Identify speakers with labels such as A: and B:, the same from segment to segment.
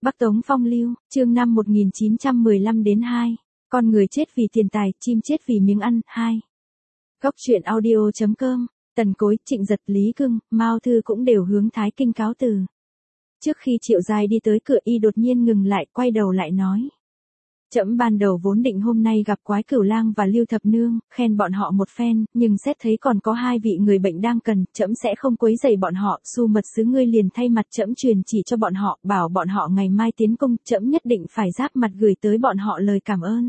A: Bắc Tống Phong Lưu, chương năm 1915 đến 2. Con người chết vì tiền tài, chim chết vì miếng ăn, 2. Góc truyện audio.com, Tần Cối, Trịnh Giật, Lý Cưng, Mao Thư cũng đều hướng Thái Kinh cáo từ. Trước khi Triệu Giai đi tới cửa y đột nhiên ngừng lại, quay đầu lại nói. Trẫm ban đầu vốn định hôm nay gặp Quái Cửu Lang và Lưu Thập Nương, khen bọn họ một phen, nhưng xét thấy còn có hai vị người bệnh đang cần, trẫm sẽ không quấy rầy bọn họ, Su mật sứ ngươi liền thay mặt trẫm truyền chỉ cho bọn họ, bảo bọn họ ngày mai tiến công, trẫm nhất định phải giáp mặt gửi tới bọn họ lời cảm ơn.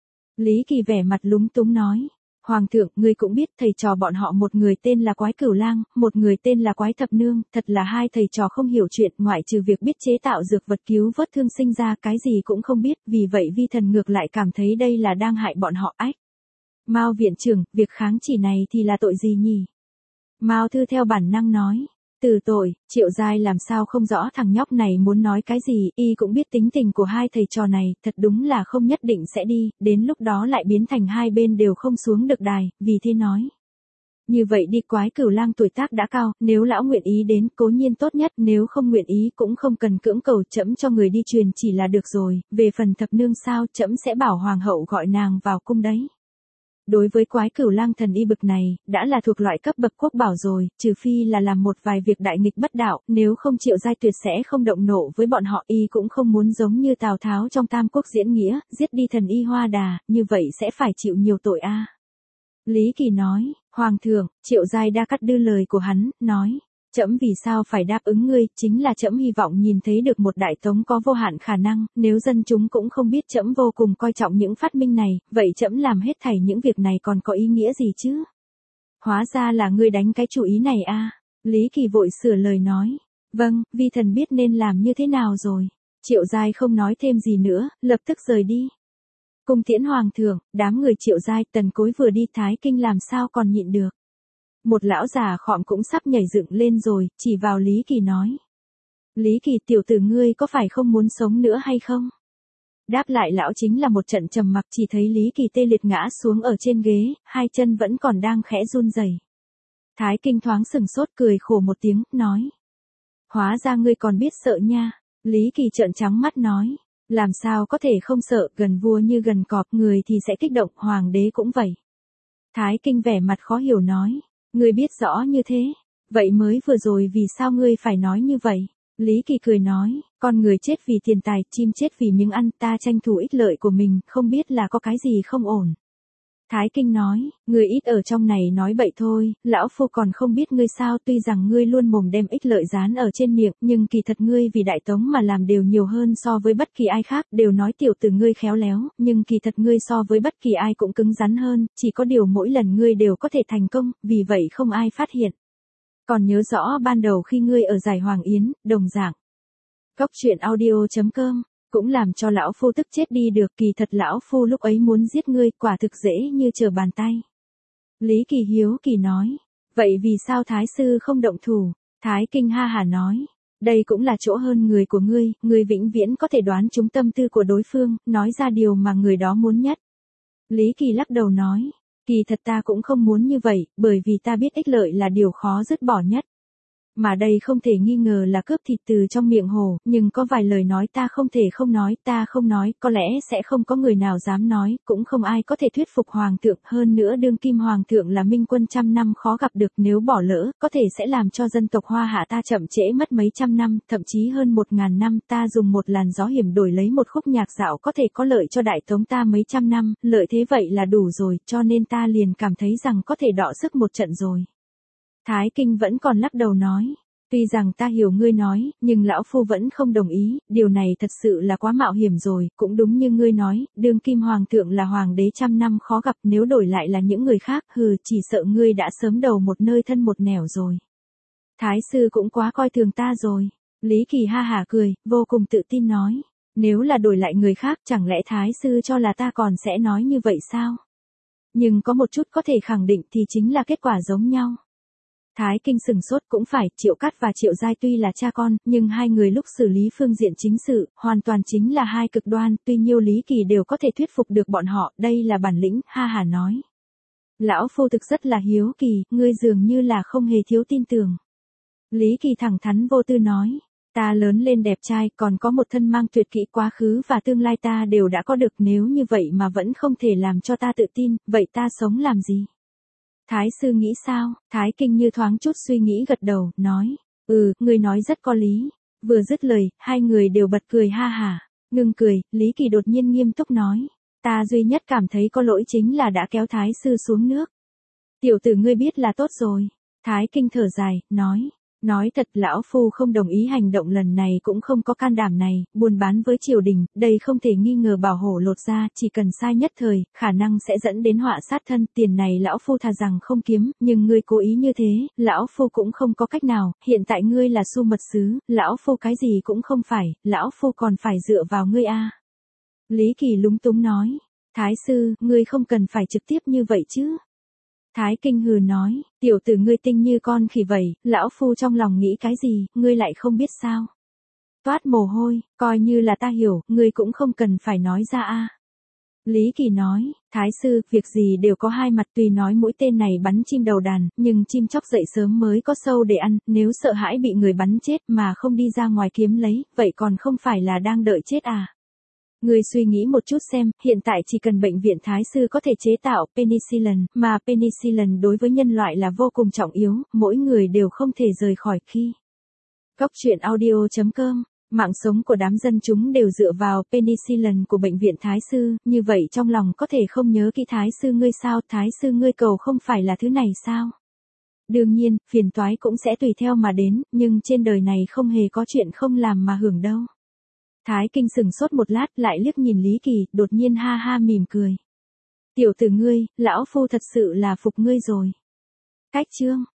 A: Lý Kỳ vẻ mặt lúng túng nói. Hoàng thượng, ngươi cũng biết thầy trò bọn họ một người tên là Quái Cửu Lang, một người tên là Quái Thập Nương, thật là hai thầy trò không hiểu chuyện, ngoại trừ việc biết chế tạo dược vật cứu vớt thương sinh ra cái gì cũng không biết, vì vậy vi thần ngược lại cảm thấy đây là đang hại bọn họ ách. Mao viện trưởng, việc kháng chỉ này thì là tội gì nhỉ? Mao Thư theo bản năng nói. Từ tội, Triệu Giai làm sao không rõ thằng nhóc này muốn nói cái gì, y cũng biết tính tình của hai thầy trò này, thật đúng là không nhất định sẽ đi, đến lúc đó lại biến thành hai bên đều không xuống được đài, vì thế nói. Như vậy đi, Quái Cửu Lang tuổi tác đã cao, nếu lão nguyện ý đến, cố nhiên tốt nhất, nếu không nguyện ý cũng không cần cưỡng cầu, trẫm cho người đi truyền chỉ là được rồi, về phần Thập Nương sao, trẫm sẽ bảo hoàng hậu gọi nàng vào cung đấy. Đối với Quái Cửu Lang thần y bực này, đã là thuộc loại cấp bậc quốc bảo rồi, trừ phi là làm một vài việc đại nghịch bất đạo, nếu không Triệu Giai tuyệt sẽ không động nộ với bọn họ, y cũng không muốn giống như Tào Tháo trong Tam Quốc diễn nghĩa, giết đi thần y Hoa Đà, như vậy sẽ phải chịu nhiều tội a. Lý Kỳ nói, Hoàng thượng, Triệu Giai đã cắt đứt lời của hắn, nói. Trẫm vì sao phải đáp ứng ngươi, chính là trẫm hy vọng nhìn thấy được một đại tống có vô hạn khả năng, nếu dân chúng cũng không biết trẫm vô cùng coi trọng những phát minh này, vậy trẫm làm hết thảy những việc này còn có ý nghĩa gì chứ? Hóa ra là ngươi đánh cái chủ ý này a. Lý Kỳ vội sửa lời nói. Vâng, vi thần biết nên làm như thế nào rồi. Triệu Giai không nói thêm gì nữa, lập tức rời đi. Cung tiễn hoàng thượng, đám người Triệu Giai, Tần Cối vừa đi Thái Kinh làm sao còn nhịn được. Một lão già khọm cũng sắp nhảy dựng lên rồi, chỉ vào Lý Kỳ nói. Lý Kỳ, tiểu tử ngươi có phải không muốn sống nữa hay không? Đáp lại lão chính là một trận trầm mặc, chỉ thấy Lý Kỳ tê liệt ngã xuống ở trên ghế, hai chân vẫn còn đang khẽ run rẩy. Thái Kinh thoáng sừng sốt cười khổ một tiếng, nói. Hóa ra ngươi còn biết sợ nha. Lý Kỳ trợn trắng mắt nói. Làm sao có thể không sợ, gần vua như gần cọp, người thì sẽ kích động, hoàng đế cũng vậy. Thái Kinh vẻ mặt khó hiểu nói. Ngươi biết rõ như thế, vậy mới vừa rồi vì sao ngươi phải nói như vậy? Lý Kỳ cười nói, con người chết vì tiền tài, chim chết vì miếng ăn, ta tranh thủ ích lợi của mình, không biết là có cái gì không ổn. Thái Kinh nói, ngươi ít ở trong này nói bậy thôi, lão phu còn không biết ngươi sao, tuy rằng ngươi luôn mồm đem ích lợi dán ở trên miệng, nhưng kỳ thật ngươi vì đại tống mà làm đều nhiều hơn so với bất kỳ ai khác, đều nói tiểu tử ngươi khéo léo, nhưng kỳ thật ngươi so với bất kỳ ai cũng cứng rắn hơn, chỉ có điều mỗi lần ngươi đều có thể thành công, vì vậy không ai phát hiện. Còn nhớ rõ ban đầu khi ngươi ở giải Hoàng Yến, đồng dạng. Góc truyện audio.com cũng làm cho lão phu tức chết đi được, kỳ thật lão phu lúc ấy muốn giết ngươi, quả thực dễ như trở bàn tay. Lý Kỳ hiếu kỳ nói, vậy vì sao Thái sư không động thủ? Thái Kinh ha hả nói, đây cũng là chỗ hơn người của ngươi vĩnh viễn có thể đoán trúng tâm tư của đối phương, nói ra điều mà người đó muốn nhất. Lý Kỳ lắc đầu nói, kỳ thật ta cũng không muốn như vậy, bởi vì ta biết ích lợi là điều khó dứt bỏ nhất. Mà đây không thể nghi ngờ là cướp thịt từ trong miệng hổ, nhưng có vài lời nói ta không thể không nói, ta không nói, có lẽ sẽ không có người nào dám nói, cũng không ai có thể thuyết phục hoàng thượng, hơn nữa đương kim hoàng thượng là minh quân trăm năm khó gặp được, nếu bỏ lỡ, có thể sẽ làm cho dân tộc Hoa Hạ ta chậm trễ mất mấy trăm năm, thậm chí hơn 1000 năm, ta dùng một làn gió hiểm đổi lấy một khúc nhạc dạo có thể có lợi cho đại tống ta mấy trăm năm, lợi thế vậy là đủ rồi, cho nên ta liền cảm thấy rằng có thể đọ sức một trận rồi. Thái Kinh vẫn còn lắc đầu nói, tuy rằng ta hiểu ngươi nói, nhưng lão phu vẫn không đồng ý, điều này thật sự là quá mạo hiểm rồi, cũng đúng như ngươi nói, đương kim hoàng thượng là hoàng đế trăm năm khó gặp, nếu đổi lại là những người khác, chỉ sợ ngươi đã sớm đầu một nơi thân một nẻo rồi. Thái sư cũng quá coi thường ta rồi. Lý Kỳ ha hả cười, vô cùng tự tin nói, nếu là đổi lại người khác, chẳng lẽ Thái sư cho là ta còn sẽ nói như vậy sao? Nhưng có một chút có thể khẳng định thì chính là kết quả giống nhau. Thái Kinh sừng sốt, cũng phải, Triệu Cát và Triệu Giai tuy là cha con, nhưng hai người lúc xử lý phương diện chính sự, hoàn toàn chính là hai cực đoan, tuy nhiêu Lý Kỳ đều có thể thuyết phục được bọn họ, đây là bản lĩnh, ha hả nói. Lão phu thực rất là hiếu kỳ, ngươi dường như là không hề thiếu tin tưởng. Lý Kỳ thẳng thắn vô tư nói, Ta lớn lên đẹp trai, còn có một thân mang tuyệt kỹ, quá khứ và tương lai ta đều đã có được, nếu như vậy mà vẫn không thể làm cho ta tự tin, vậy ta sống làm gì? Thái sư nghĩ sao? Thái Kinh như thoáng chút suy nghĩ gật đầu, nói, ngươi nói rất có lý. Vừa dứt lời, hai người đều bật cười ha hả. Ngưng cười, Lý Kỳ đột nhiên nghiêm túc nói, ta duy nhất cảm thấy có lỗi chính là đã kéo Thái sư xuống nước. Tiểu tử ngươi biết là tốt rồi. Thái Kinh thở dài, nói thật lão phu không đồng ý hành động lần này, cũng không có can đảm này, buôn bán với triều đình, đây không thể nghi ngờ bảo hổ lột ra, chỉ cần sai nhất thời, khả năng sẽ dẫn đến họa sát thân, tiền này lão phu thà rằng không kiếm, nhưng ngươi cố ý như thế, lão phu cũng không có cách nào, hiện tại ngươi là Xu mật sứ, lão phu cái gì cũng không phải, lão phu còn phải dựa vào ngươi a. Lý Kỳ lúng túng nói, Thái sư, ngươi không cần phải trực tiếp như vậy chứ. Thái Kinh hừ nói, tiểu tử ngươi tinh như con khỉ vậy, lão phu trong lòng nghĩ cái gì, ngươi lại không biết sao. Toát mồ hôi, coi như là ta hiểu, ngươi cũng không cần phải nói ra a. Lý Kỳ nói, Thái sư, việc gì đều có hai mặt, tuy nói mũi tên này bắn chim đầu đàn, nhưng chim chóc dậy sớm mới có sâu để ăn, nếu sợ hãi bị người bắn chết mà không đi ra ngoài kiếm lấy, vậy còn không phải là đang đợi chết à. Ngươi suy nghĩ một chút xem, hiện tại chỉ cần bệnh viện Thái sư có thể chế tạo penicillin, mà penicillin đối với nhân loại là vô cùng trọng yếu, mỗi người đều không thể rời khỏi khi. Góc truyện audio.com, mạng sống của đám dân chúng đều dựa vào penicillin của bệnh viện Thái sư, như vậy trong lòng có thể không nhớ kỹ Thái sư ngươi sao, Thái sư ngươi cầu không phải là thứ này sao? Đương nhiên, phiền toái cũng sẽ tùy theo mà đến, nhưng trên đời này không hề có chuyện không làm mà hưởng đâu. Thái Kinh sừng sốt một lát, lại liếc nhìn Lý Kỳ, đột nhiên ha ha mỉm cười. Tiểu tử ngươi, lão phu thật sự là phục ngươi rồi. Cách chương